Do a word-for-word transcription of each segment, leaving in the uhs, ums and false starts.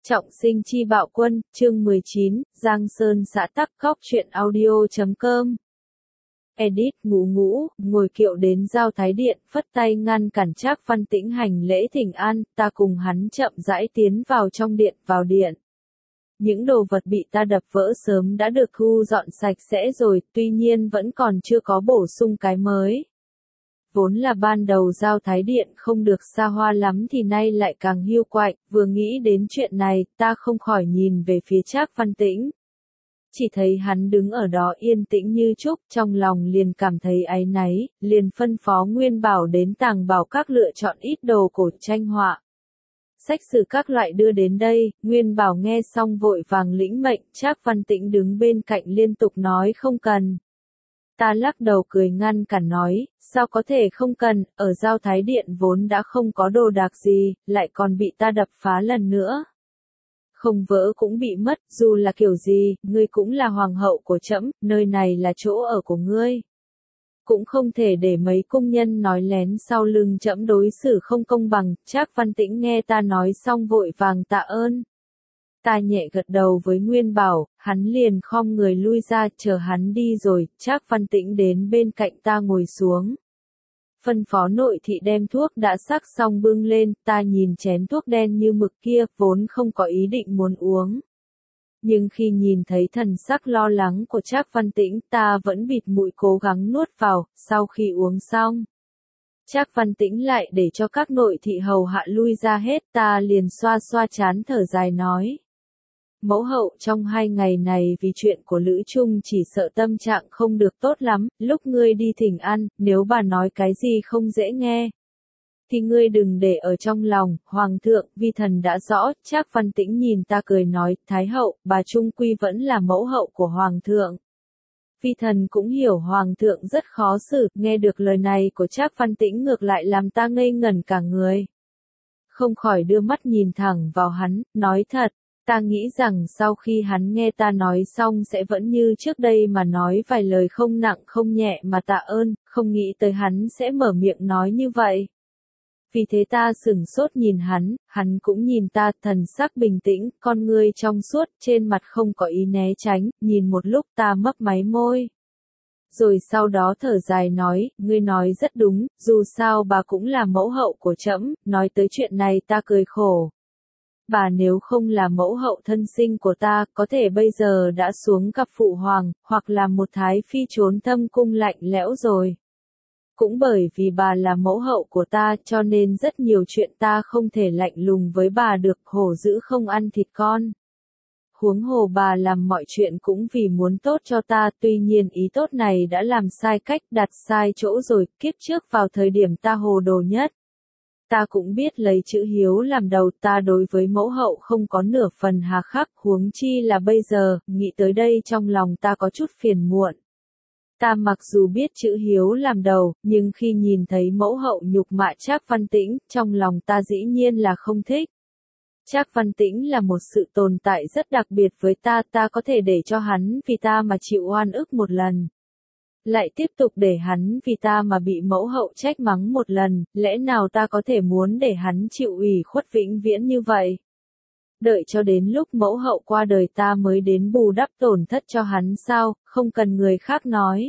Trọng sinh chi bạo quân, chương mười chín, Giang Sơn xã tắc góc truyện audio chấm com. Edit ngủ ngũ, ngồi kiệu đến Giao Thái Điện, phất tay ngăn cản Trác Văn Tĩnh hành lễ thỉnh an, ta cùng hắn chậm rãi tiến vào trong điện, vào điện. Những đồ vật bị ta đập vỡ sớm đã được thu dọn sạch sẽ rồi, tuy nhiên vẫn còn chưa có bổ sung cái mới. Vốn là ban đầu Giao Thái Điện không được xa hoa lắm thì nay lại càng hiu quạnh, vừa nghĩ đến chuyện này, ta không khỏi nhìn về phía Trác Văn Tĩnh. Chỉ thấy hắn đứng ở đó yên tĩnh như trúc, trong lòng liền cảm thấy áy náy, liền phân phó Nguyên Bảo đến tàng bảo các lựa chọn ít đồ cổ tranh họa. Sách sử các loại đưa đến đây, Nguyên Bảo nghe xong vội vàng lĩnh mệnh, Trác Văn Tĩnh đứng bên cạnh liên tục nói không cần. Ta lắc đầu cười ngăn cản nói, sao có thể không cần, ở Giao Thái Điện vốn đã không có đồ đạc gì, lại còn bị ta đập phá lần nữa. Không vỡ cũng bị mất, dù là kiểu gì, ngươi cũng là hoàng hậu của trẫm, nơi này là chỗ ở của ngươi. Cũng không thể để mấy cung nhân nói lén sau lưng trẫm đối xử không công bằng, Trác Văn Tĩnh nghe ta nói xong vội vàng tạ ơn. Ta nhẹ gật đầu với Nguyên Bảo, hắn liền khom người lui ra, chờ hắn đi rồi, Trác Văn Tĩnh đến bên cạnh ta ngồi xuống. Phân phó nội thị đem thuốc đã sắc xong bưng lên, ta nhìn chén thuốc đen như mực kia, vốn không có ý định muốn uống. Nhưng khi nhìn thấy thần sắc lo lắng của Trác Văn Tĩnh, ta vẫn bịt mũi cố gắng nuốt vào, sau khi uống xong. Trác Văn Tĩnh lại để cho các nội thị hầu hạ lui ra hết, ta liền xoa xoa trán thở dài nói. Mẫu hậu trong hai ngày này vì chuyện của Lữ Trung chỉ sợ tâm trạng không được tốt lắm, lúc ngươi đi thỉnh ăn, nếu bà nói cái gì không dễ nghe. Thì ngươi đừng để ở trong lòng, Hoàng thượng, vi thần đã rõ, Trác Văn Tĩnh nhìn ta cười nói, Thái hậu, bà Trung Quy vẫn là mẫu hậu của Hoàng thượng. Vi thần cũng hiểu Hoàng thượng rất khó xử, nghe được lời này của Trác Văn Tĩnh ngược lại làm ta ngây ngẩn cả người. Không khỏi đưa mắt nhìn thẳng vào hắn, nói thật. Ta nghĩ rằng sau khi hắn nghe ta nói xong sẽ vẫn như trước đây mà nói vài lời không nặng không nhẹ mà tạ ơn, không nghĩ tới hắn sẽ mở miệng nói như vậy. Vì thế ta sửng sốt nhìn hắn, hắn cũng nhìn ta, thần sắc bình tĩnh, con ngươi trong suốt, trên mặt không có ý né tránh, nhìn một lúc ta mấp máy môi. Rồi sau đó thở dài nói, ngươi nói rất đúng, dù sao bà cũng là mẫu hậu của trẫm, nói tới chuyện này ta cười khổ. Bà nếu không là mẫu hậu thân sinh của ta, có thể bây giờ đã xuống gặp phụ hoàng, hoặc là một thái phi trốn thâm cung lạnh lẽo rồi. Cũng bởi vì bà là mẫu hậu của ta, cho nên rất nhiều chuyện ta không thể lạnh lùng với bà được, hổ dữ không ăn thịt con. Huống hồ bà làm mọi chuyện cũng vì muốn tốt cho ta, tuy nhiên ý tốt này đã làm sai cách, đặt sai chỗ rồi, kiếp trước vào thời điểm ta hồ đồ nhất. Ta cũng biết lấy chữ hiếu làm đầu, ta đối với mẫu hậu không có nửa phần hà khắc, huống chi là bây giờ, nghĩ tới đây trong lòng ta có chút phiền muộn. Ta mặc dù biết chữ hiếu làm đầu, nhưng khi nhìn thấy mẫu hậu nhục mạ Trác Văn Tĩnh, trong lòng ta dĩ nhiên là không thích. Trác Văn Tĩnh là một sự tồn tại rất đặc biệt với ta, ta có thể để cho hắn vì ta mà chịu oan ức một lần. Lại tiếp tục để hắn vì ta mà bị mẫu hậu trách mắng một lần, lẽ nào ta có thể muốn để hắn chịu ủy khuất vĩnh viễn như vậy? Đợi cho đến lúc mẫu hậu qua đời ta mới đến bù đắp tổn thất cho hắn sao, không cần người khác nói.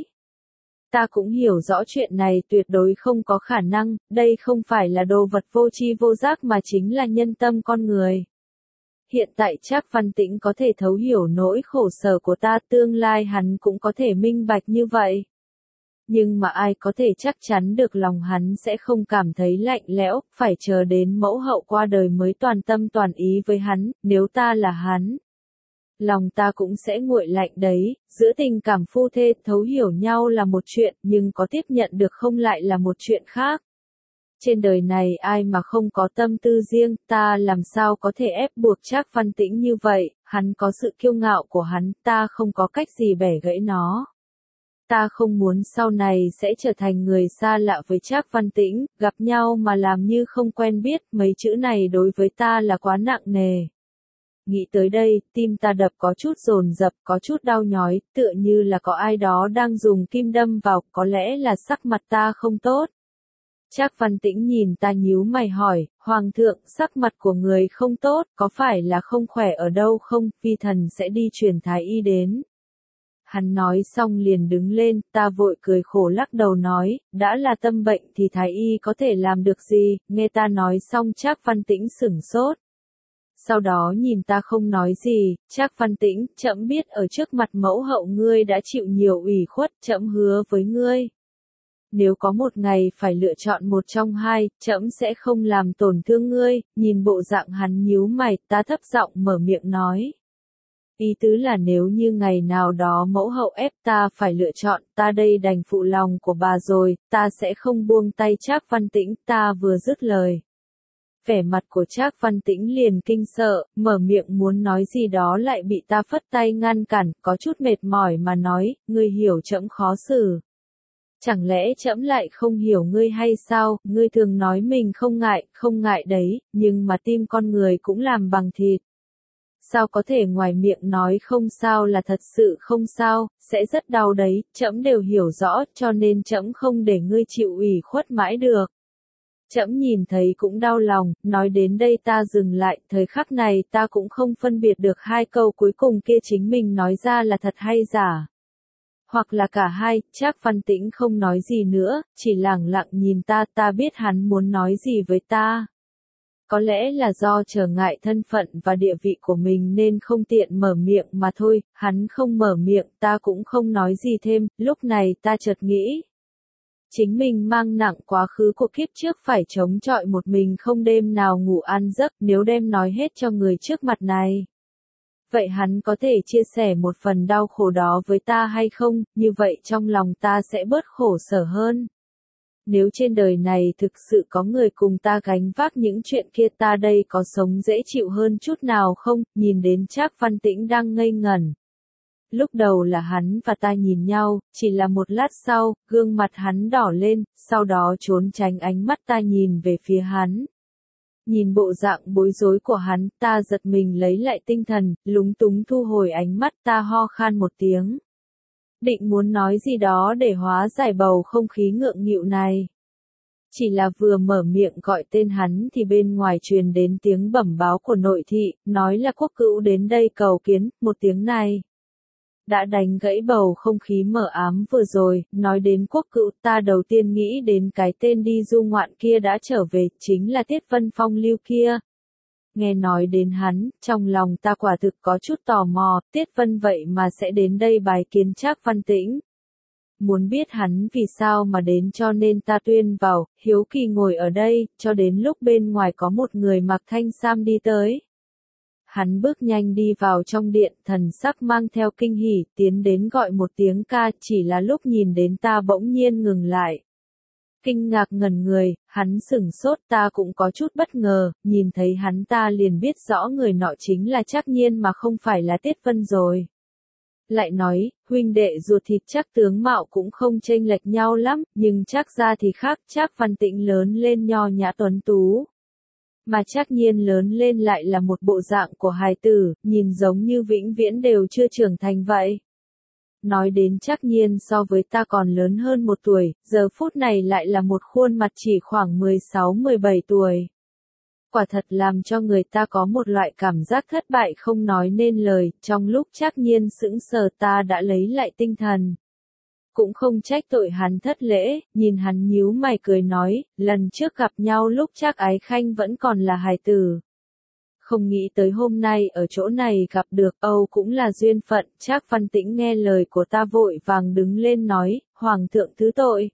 Ta cũng hiểu rõ chuyện này tuyệt đối không có khả năng, đây không phải là đồ vật vô tri vô giác mà chính là nhân tâm con người. Hiện tại Trác Văn Tĩnh có thể thấu hiểu nỗi khổ sở của ta, tương lai hắn cũng có thể minh bạch như vậy. Nhưng mà ai có thể chắc chắn được lòng hắn sẽ không cảm thấy lạnh lẽo, phải chờ đến mẫu hậu qua đời mới toàn tâm toàn ý với hắn, nếu ta là hắn. Lòng ta cũng sẽ nguội lạnh đấy, giữa tình cảm phu thê thấu hiểu nhau là một chuyện, nhưng có tiếp nhận được không lại là một chuyện khác. Trên đời này ai mà không có tâm tư riêng, ta làm sao có thể ép buộc Trác Văn Tĩnh như vậy, hắn có sự kiêu ngạo của hắn, ta không có cách gì bẻ gãy nó. Ta không muốn sau này sẽ trở thành người xa lạ với Trác Văn Tĩnh, gặp nhau mà làm như không quen biết, mấy chữ này đối với ta là quá nặng nề. Nghĩ tới đây, tim ta đập có chút dồn dập, có chút đau nhói, tựa như là có ai đó đang dùng kim đâm vào, có lẽ là sắc mặt ta không tốt. Trác Văn Tĩnh nhìn ta nhíu mày hỏi, Hoàng thượng, sắc mặt của người không tốt, có phải là không khỏe ở đâu không, phi thần sẽ đi truyền thái y đến. Hắn nói xong liền đứng lên, ta vội cười khổ lắc đầu nói, đã là tâm bệnh thì thái y có thể làm được gì, nghe ta nói xong Trác Văn Tĩnh sửng sốt. Sau đó nhìn ta không nói gì, Trác Văn Tĩnh, trẫm biết ở trước mặt mẫu hậu ngươi đã chịu nhiều ủy khuất, trẫm hứa với ngươi. Nếu có một ngày phải lựa chọn một trong hai, trẫm sẽ không làm tổn thương ngươi, nhìn bộ dạng hắn nhíu mày, ta thấp giọng mở miệng nói. Ý tứ là nếu như ngày nào đó mẫu hậu ép ta phải lựa chọn, ta đây đành phụ lòng của bà rồi, ta sẽ không buông tay Trác Văn Tĩnh, ta vừa dứt lời. Vẻ mặt của Trác Văn Tĩnh liền kinh sợ, mở miệng muốn nói gì đó lại bị ta phất tay ngăn cản, có chút mệt mỏi mà nói, ngươi hiểu trẫm khó xử. Chẳng lẽ trẫm lại không hiểu ngươi hay sao, ngươi thường nói mình không ngại, không ngại đấy, nhưng mà tim con người cũng làm bằng thịt. Sao có thể ngoài miệng nói không sao là thật sự không sao, sẽ rất đau đấy, trẫm đều hiểu rõ, cho nên trẫm không để ngươi chịu ủy khuất mãi được. Trẫm nhìn thấy cũng đau lòng, nói đến đây ta dừng lại, thời khắc này ta cũng không phân biệt được hai câu cuối cùng kia chính mình nói ra là thật hay giả. Hoặc là cả hai, Trác Văn Tĩnh không nói gì nữa, chỉ lẳng lặng nhìn ta, ta biết hắn muốn nói gì với ta. Có lẽ là do trở ngại thân phận và địa vị của mình nên không tiện mở miệng mà thôi, hắn không mở miệng, ta cũng không nói gì thêm, lúc này ta chợt nghĩ. Chính mình mang nặng quá khứ của kiếp trước phải chống chọi một mình không đêm nào ngủ ăn giấc, nếu đem nói hết cho người trước mặt này. Vậy hắn có thể chia sẻ một phần đau khổ đó với ta hay không, như vậy trong lòng ta sẽ bớt khổ sở hơn. Nếu trên đời này thực sự có người cùng ta gánh vác những chuyện kia ta đây có sống dễ chịu hơn chút nào không, nhìn đến Trác Văn Tĩnh đang ngây ngẩn. Lúc đầu là hắn và ta nhìn nhau, chỉ là một lát sau, gương mặt hắn đỏ lên, sau đó trốn tránh ánh mắt ta nhìn về phía hắn. Nhìn bộ dạng bối rối của hắn, ta giật mình lấy lại tinh thần, lúng túng thu hồi ánh mắt ta ho khan một tiếng. Định muốn nói gì đó để hóa giải bầu không khí ngượng nghịu này. Chỉ là vừa mở miệng gọi tên hắn thì bên ngoài truyền đến tiếng bẩm báo của nội thị, nói là quốc cữu đến đây cầu kiến, một tiếng này. Đã đánh gãy bầu không khí mờ ám vừa rồi, nói đến quốc cữu ta đầu tiên nghĩ đến cái tên đi du ngoạn kia đã trở về, chính là Tiết Vân Phong Lưu kia. Nghe nói đến hắn, trong lòng ta quả thực có chút tò mò, Tiết Vân vậy mà sẽ đến đây bài kiến Trác Văn Tĩnh. Muốn biết hắn vì sao mà đến cho nên ta tuyên vào, hiếu kỳ ngồi ở đây, cho đến lúc bên ngoài có một người mặc thanh sam đi tới. Hắn bước nhanh đi vào trong điện, thần sắc mang theo kinh hỉ, tiến đến gọi một tiếng ca, chỉ là lúc nhìn đến ta bỗng nhiên ngừng lại. Kinh ngạc ngẩn người, hắn sửng sốt, ta cũng có chút bất ngờ, nhìn thấy hắn ta liền biết rõ người nọ chính là Trác Nhiên mà không phải là Tiết Vân rồi. Lại nói, huynh đệ ruột thịt Trác tướng mạo cũng không chênh lệch nhau lắm, nhưng Trác gia thì khác, Trác Văn Tĩnh lớn lên nho nhã tuấn tú. Mà Trác Nhiên lớn lên lại là một bộ dạng của hài tử, nhìn giống như vĩnh viễn đều chưa trưởng thành vậy. Nói đến Trác Nhiên so với ta còn lớn hơn một tuổi, giờ phút này lại là một khuôn mặt chỉ khoảng mười sáu mười bảy tuổi. Quả thật làm cho người ta có một loại cảm giác thất bại không nói nên lời, trong lúc Trác Nhiên sững sờ ta đã lấy lại tinh thần. Cũng không trách tội hắn thất lễ, nhìn hắn nhíu mày cười nói, lần trước gặp nhau lúc Trác Ái Khanh vẫn còn là hài tử. Không nghĩ tới hôm nay ở chỗ này gặp được, Âu cũng là duyên phận, Trác Văn Tĩnh nghe lời của ta vội vàng đứng lên nói, Hoàng thượng thứ tội.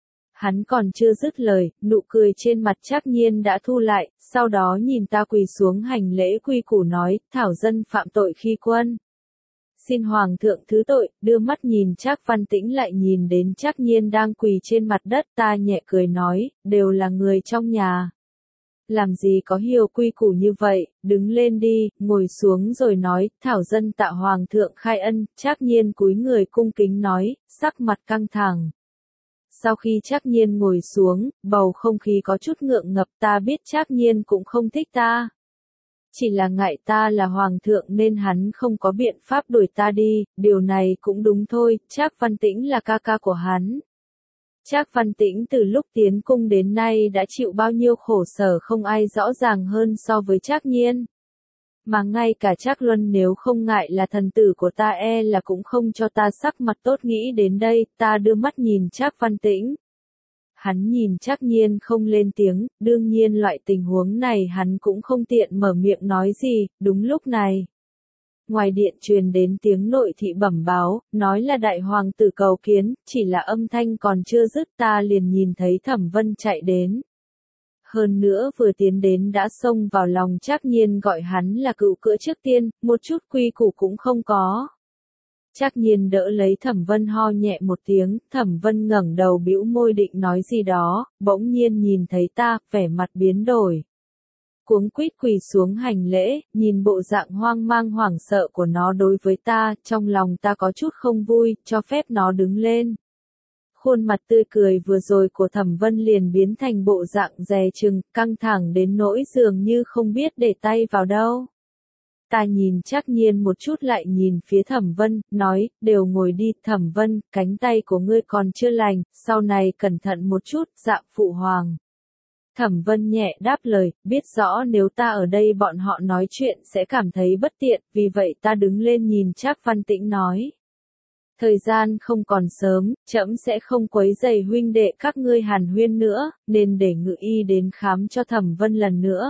Hắn còn chưa dứt lời, nụ cười trên mặt Trác Nhiên đã thu lại, sau đó nhìn ta quỳ xuống hành lễ quy củ nói, thảo dân phạm tội khi quân. Xin Hoàng thượng thứ tội, đưa mắt nhìn Trác Văn Tĩnh lại nhìn đến Trác Nhiên đang quỳ trên mặt đất ta nhẹ cười nói, đều là người trong nhà. Làm gì có hiều quy củ như vậy, đứng lên đi, ngồi xuống rồi nói, thảo dân tạ Hoàng thượng khai ân, Trác Nhiên cúi người cung kính nói, sắc mặt căng thẳng. Sau khi Trác Nhiên ngồi xuống, bầu không khí có chút ngượng ngập ta biết Trác Nhiên cũng không thích ta. Chỉ là ngại ta là hoàng thượng nên hắn không có biện pháp đuổi ta đi, điều này cũng đúng thôi, Trác Văn Tĩnh là ca ca của hắn. Trác Văn Tĩnh từ lúc tiến cung đến nay đã chịu bao nhiêu khổ sở không ai rõ ràng hơn so với Trác Nhiên. Mà ngay cả Trác Luân nếu không ngại là thần tử của ta e là cũng không cho ta sắc mặt tốt. Nghĩ đến đây, ta đưa mắt nhìn Trác Văn Tĩnh. Hắn nhìn Trác Nhiên không lên tiếng, đương nhiên loại tình huống này hắn cũng không tiện mở miệng nói gì. Đúng lúc này, ngoài điện truyền đến tiếng nội thị bẩm báo, nói là đại hoàng tử cầu kiến, chỉ là âm thanh còn chưa dứt ta liền nhìn thấy Thẩm Vân chạy đến. Hơn nữa vừa tiến đến đã xông vào lòng Trác Nhiên gọi hắn là cựu cữa trước tiên, một chút quy củ cũng không có. Trác Nhiên đỡ lấy Thẩm Vân ho nhẹ một tiếng, Thẩm Vân ngẩng đầu bĩu môi định nói gì đó, bỗng nhiên nhìn thấy ta, vẻ mặt biến đổi. Cuống quýt quỳ xuống hành lễ, nhìn bộ dạng hoang mang hoảng sợ của nó đối với ta, trong lòng ta có chút không vui, cho phép nó đứng lên. Khuôn mặt tươi cười vừa rồi của Thẩm Vân liền biến thành bộ dạng dè chừng, căng thẳng đến nỗi dường như không biết để tay vào đâu. Ta nhìn Trác Nhiên một chút lại nhìn phía Thẩm Vân, nói, đều ngồi đi. Thẩm Vân, cánh tay của ngươi còn chưa lành, sau này cẩn thận một chút, dạ phụ hoàng. Thẩm Vân nhẹ đáp lời, biết rõ nếu ta ở đây bọn họ nói chuyện sẽ cảm thấy bất tiện, vì vậy ta đứng lên nhìn Trác Văn Tĩnh nói. Thời gian không còn sớm, trẫm sẽ không quấy rầy huynh đệ các ngươi hàn huyên nữa, nên để ngự y đến khám cho Thẩm Vân lần nữa.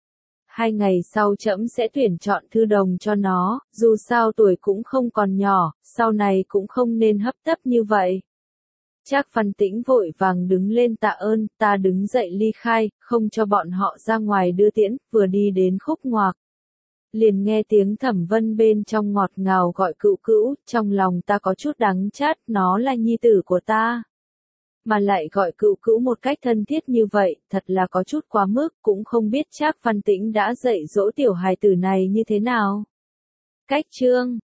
Hai ngày sau trẫm sẽ tuyển chọn thư đồng cho nó, dù sao tuổi cũng không còn nhỏ, sau này cũng không nên hấp tấp như vậy. Trác Văn Tĩnh vội vàng đứng lên tạ ơn, ta đứng dậy ly khai, không cho bọn họ ra ngoài đưa tiễn, vừa đi đến khúc ngoạc. Liền nghe tiếng Thẩm Vân bên trong ngọt ngào gọi cữu cữu, trong lòng ta có chút đắng chát, nó là nhi tử của ta. Mà lại gọi cữu cữu một cách thân thiết như vậy, thật là có chút quá mức, cũng không biết Trác Văn Tĩnh đã dạy dỗ tiểu hài tử này như thế nào. Cách chương